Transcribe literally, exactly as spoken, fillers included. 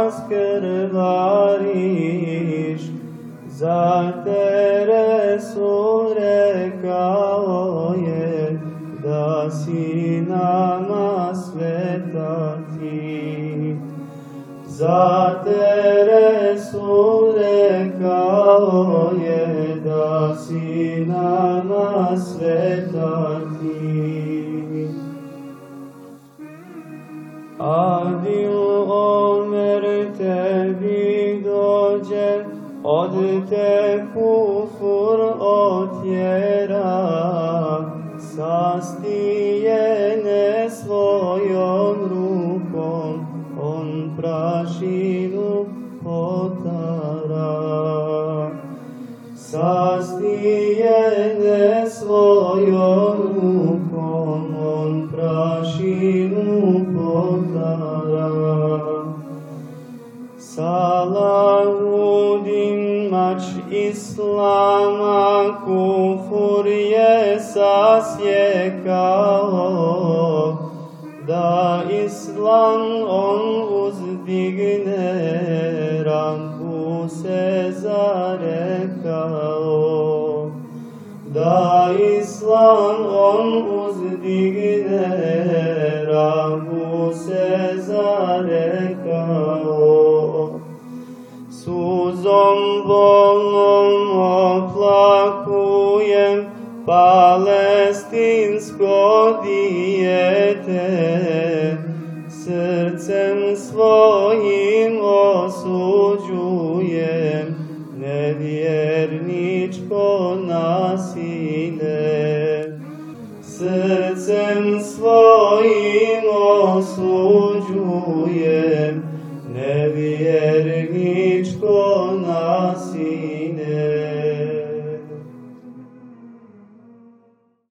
nas krvariš, za tere su rekao je, da si nama sveta ti. Za tere su rekao je, da si nama sveta ti. Adil Omer tebi dođe, od te kufur otjera, sastijene svojom rukom, on prašinu potara. Sastijene svojom rukom, on prašinu potara. Salahudin mač Islama kufur je sasjekao, da Islam on uzdigne, Rabbu se zarekao. Da Islam on uzdigne, Rabbu se zarekao. Suzom bolnom oplakujem palestinsko dijete, srcem svojim osuđujem nevjerničko nasilje. Srcem svojim osuđujem nevjerničko nasilje.